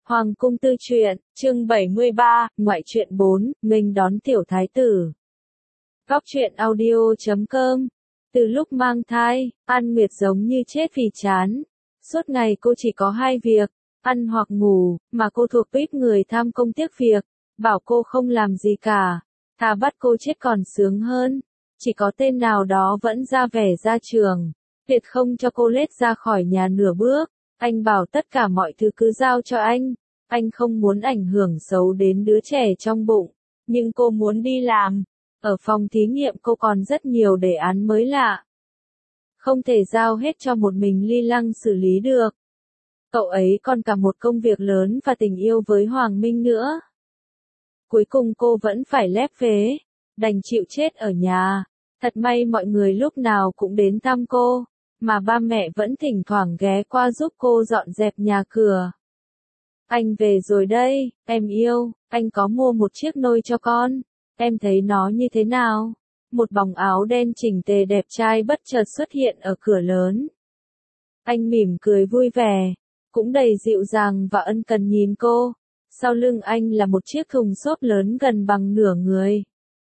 Hoàng cung tư truyện, chương 73, ngoại truyện 4, nghênh đón tiểu thái tử. Góc truyện audio.com. Từ lúc mang thai, An Nguyệt giống như chết vì chán. Suốt ngày cô chỉ có hai việc, ăn hoặc ngủ, mà cô thuộc tuýp người tham công tiếc việc, bảo cô không làm gì cả. Thà bắt cô chết còn sướng hơn. Chỉ có tên nào đó vẫn ra vẻ ra trường, tuyệt không cho cô lết ra khỏi nhà nửa bước. Anh bảo tất cả mọi thứ cứ giao cho anh không muốn ảnh hưởng xấu đến đứa trẻ trong bụng, nhưng cô muốn đi làm. Ở phòng thí nghiệm cô còn rất nhiều đề án mới lạ. Không thể giao hết cho một mình Ly Lăng xử lý được. Cậu ấy còn cả một công việc lớn và tình yêu với Hoàng Minh nữa. Cuối cùng cô vẫn phải lép vế, đành chịu chết ở nhà. Thật may mọi người lúc nào cũng đến thăm cô, mà ba mẹ vẫn thỉnh thoảng ghé qua giúp cô dọn dẹp nhà cửa. Anh về rồi đây, em yêu, anh có mua một chiếc nôi cho con, em thấy nó như thế nào? Một bóng áo đen chỉnh tề đẹp trai bất chợt xuất hiện ở cửa lớn. Anh mỉm cười vui vẻ, cũng đầy dịu dàng và ân cần nhìn cô. Sau lưng anh là một chiếc thùng xốp lớn gần bằng nửa người.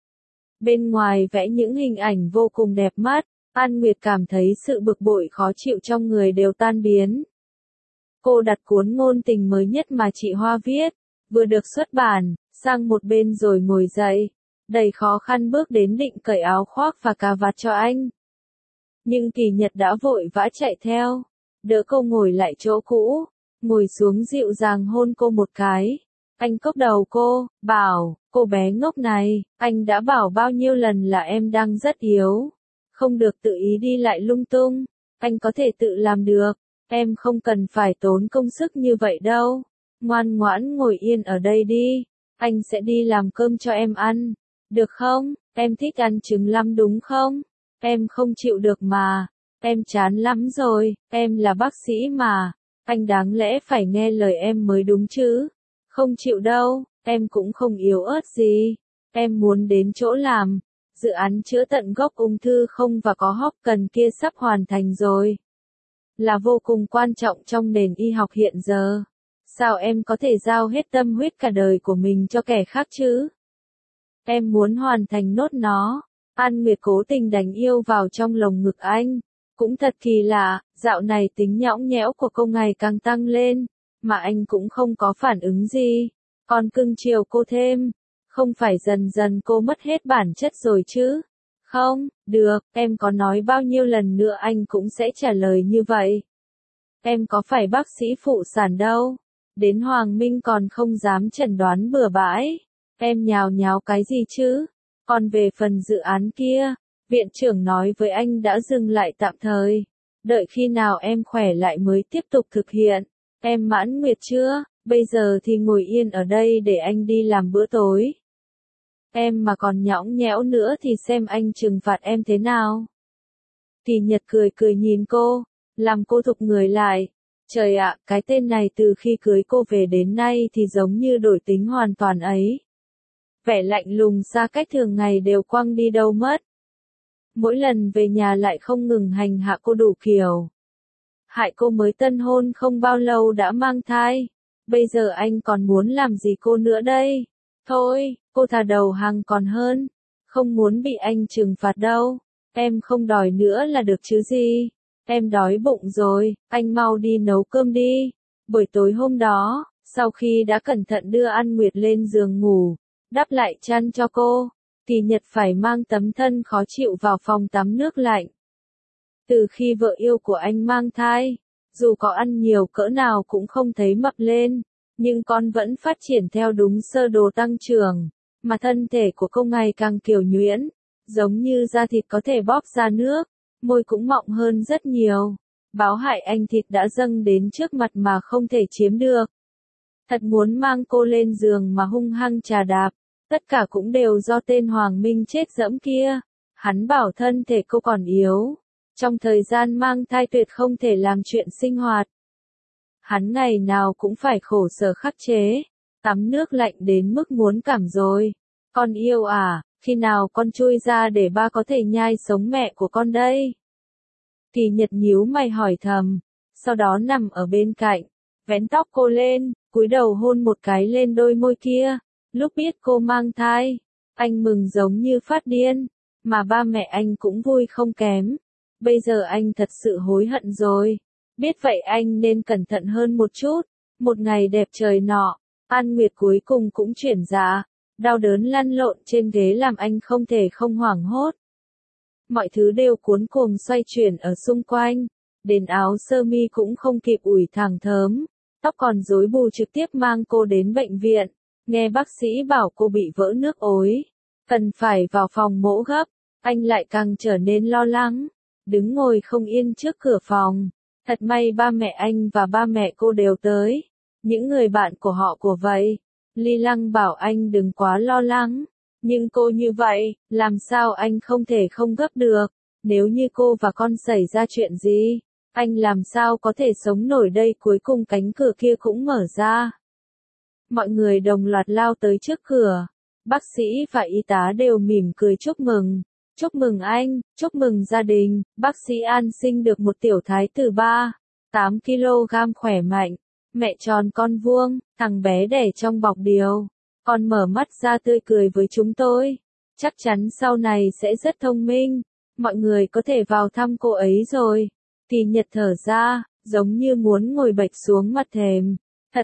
Bên ngoài vẽ những hình ảnh vô cùng đẹp mắt, An Nguyệt cảm thấy sự bực bội khó chịu trong người đều tan biến. Cô đặt cuốn ngôn tình mới nhất mà chị Hoa viết, vừa được xuất bản, sang một bên rồi ngồi dậy, đầy khó khăn bước đến định cởi áo khoác và cà vạt cho anh. Nhưng Kỳ Nhật đã vội vã chạy theo, đỡ cô ngồi lại chỗ cũ, ngồi xuống dịu dàng hôn cô một cái. Anh cốc đầu cô, bảo, cô bé ngốc này, anh đã bảo bao nhiêu lần là em đang rất yếu, không được tự ý đi lại lung tung, anh có thể tự làm được. Em không cần phải tốn công sức như vậy đâu. Ngoan ngoãn ngồi yên ở đây đi. Anh sẽ đi làm cơm cho em ăn. Được không? Em thích ăn trứng lắm đúng không? Em không chịu được mà. Em chán lắm rồi. Em là bác sĩ mà. Anh đáng lẽ phải nghe lời em mới đúng chứ. Không chịu đâu. Em cũng không yếu ớt gì. Em muốn đến chỗ làm. Dự án chữa tận gốc ung thư không và có hóc cần kia sắp hoàn thành rồi. Là vô cùng quan trọng trong nền y học hiện giờ. Sao em có thể giao hết tâm huyết cả đời của mình cho kẻ khác chứ? Em muốn hoàn thành nốt nó. An Nguyệt cố tình đánh yêu vào trong lồng ngực anh. Cũng thật kỳ lạ, dạo này tính nhõng nhẽo của cô ngày càng tăng lên, mà anh cũng không có phản ứng gì. Còn cưng chiều cô thêm. Không phải dần dần cô mất hết bản chất rồi chứ? Không, được, em có nói bao nhiêu lần nữa anh cũng sẽ trả lời như vậy. Em có phải bác sĩ phụ sản đâu. Đến Hoàng Minh còn không dám chẩn đoán bừa bãi. Em nhào nháo cái gì chứ? Còn về phần dự án kia, viện trưởng nói với anh đã dừng lại tạm thời. Đợi khi nào em khỏe lại mới tiếp tục thực hiện. Em mãn nguyệt chưa? Bây giờ thì ngồi yên ở đây để anh đi làm bữa tối. Em mà còn nhõng nhẽo nữa thì xem anh trừng phạt em thế nào. Kỳ Nhật cười cười nhìn cô, làm cô thụt người lại. Trời ạ, cái tên này từ khi cưới cô về đến nay thì giống như đổi tính hoàn toàn ấy. Vẻ lạnh lùng xa cách thường ngày đều quăng đi đâu mất. Mỗi lần về nhà lại không ngừng hành hạ cô đủ kiểu. Hại cô mới tân hôn không bao lâu đã mang thai. Bây giờ anh còn muốn làm gì cô nữa đây? Thôi, cô thà đầu hàng còn hơn. Không muốn bị anh trừng phạt đâu. Em không đòi nữa là được chứ gì. Em đói bụng rồi, anh mau đi nấu cơm đi. Buổi tối hôm đó, sau khi đã cẩn thận đưa An Nguyệt lên giường ngủ, đắp lại chăn cho cô, Kỳ Nhật phải mang tấm thân khó chịu vào phòng tắm nước lạnh. Từ khi vợ yêu của anh mang thai, dù có ăn nhiều cỡ nào cũng không thấy mập lên, nhưng con vẫn phát triển theo đúng sơ đồ tăng trưởng, mà thân thể của cô ngày càng kiểu nhuyễn, giống như da thịt có thể bóp ra nước, môi cũng mọng hơn rất nhiều. Báo hại anh thịt đã dâng đến trước mặt mà không thể chiếm được. Thật muốn mang cô lên giường mà hung hăng chà đạp, tất cả cũng đều do tên Hoàng Minh chết dẫm kia. Hắn bảo thân thể cô còn yếu, trong thời gian mang thai tuyệt không thể làm chuyện sinh hoạt. Hắn ngày nào cũng phải khổ sở khắc chế, tắm nước lạnh đến mức muốn cảm rồi. Con yêu à, khi nào con chui ra để ba có thể nhai sống mẹ của con đây? Kỳ Nhật nhíu mày hỏi thầm, sau đó nằm ở bên cạnh, vén tóc cô lên, cúi đầu hôn một cái lên đôi môi kia. Lúc biết cô mang thai, anh mừng giống như phát điên, mà ba mẹ anh cũng vui không kém. Bây giờ anh thật sự hối hận rồi. Biết vậy anh nên cẩn thận hơn một chút. Một ngày đẹp trời nọ, An Nguyệt cuối cùng cũng chuyển dạ. Đau đớn lăn lộn trên ghế làm anh không thể không hoảng hốt. Mọi thứ đều cuốn cuồng xoay chuyển ở xung quanh. Đến áo sơ mi cũng không kịp ủi thẳng thớm. Tóc còn rối bù trực tiếp mang cô đến bệnh viện. Nghe bác sĩ bảo cô bị vỡ nước ối. Cần phải vào phòng mổ gấp. Anh lại càng trở nên lo lắng. Đứng ngồi không yên trước cửa phòng. Thật may ba mẹ anh và ba mẹ cô đều tới. Những người bạn của họ của vậy. Ly Lăng bảo anh đừng quá lo lắng. Nhưng cô như vậy, làm sao anh không thể không gấp được. Nếu như cô và con xảy ra chuyện gì, anh làm sao có thể sống nổi đây. Cuối cùng cánh cửa kia cũng mở ra. Mọi người đồng loạt lao tới trước cửa. Bác sĩ và y tá đều mỉm cười chúc mừng. Chúc mừng anh, chúc mừng gia đình. Bác sĩ An sinh được một tiểu thái tử 8 kg khỏe mạnh. Mẹ tròn con vuông, thằng bé đẻ trong bọc điều. Con mở mắt ra tươi cười với chúng tôi. Chắc chắn sau này sẽ rất thông minh. Mọi người có thể vào thăm cô ấy rồi. Kỳ Nhật thở ra, giống như muốn ngồi bệt xuống mặt thềm.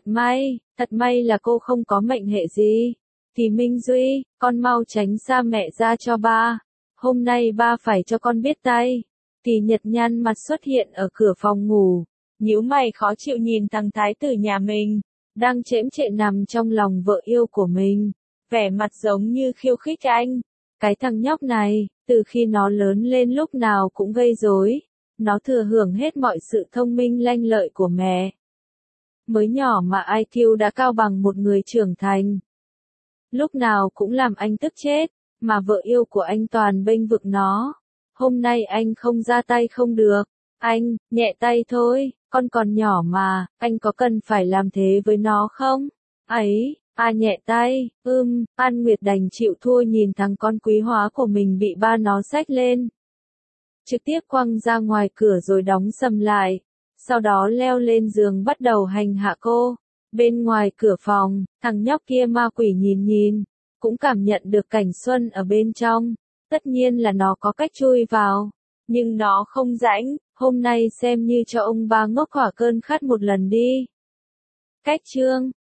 Thật may là cô không có mệnh hệ gì. Kỳ Minh Duy, con mau tránh xa mẹ ra cho ba. Hôm nay ba phải cho con biết tay. Kỳ Nhật nhăn mặt xuất hiện ở cửa phòng ngủ. Nhíu mày khó chịu nhìn thằng thái tử nhà mình. Đang chễm chệ nằm trong lòng vợ yêu của mình. Vẻ mặt giống như khiêu khích anh. Cái thằng nhóc này, từ khi nó lớn lên lúc nào cũng gây rối. Nó thừa hưởng hết mọi sự thông minh lanh lợi của mẹ. Mới nhỏ mà IQ đã cao bằng một người trưởng thành. Lúc nào cũng làm anh tức chết, mà vợ yêu của anh toàn bênh vực nó. Hôm nay anh không ra tay không được. Anh, nhẹ tay thôi, con còn nhỏ mà, anh có cần phải làm thế với nó không? Ấy, nhẹ tay, An Nguyệt đành chịu thua nhìn thằng con quý hóa của mình bị ba nó xách lên. Trực tiếp quăng ra ngoài cửa rồi đóng sầm lại. Sau đó leo lên giường bắt đầu hành hạ cô. Bên ngoài cửa phòng, thằng nhóc kia ma quỷ nhìn, cũng cảm nhận được cảnh xuân ở bên trong. Tất nhiên là nó có cách chui vào, nhưng nó không rãnh. Hôm nay xem như cho ông ba ngốc hỏa cơn khát một lần đi. Cách chương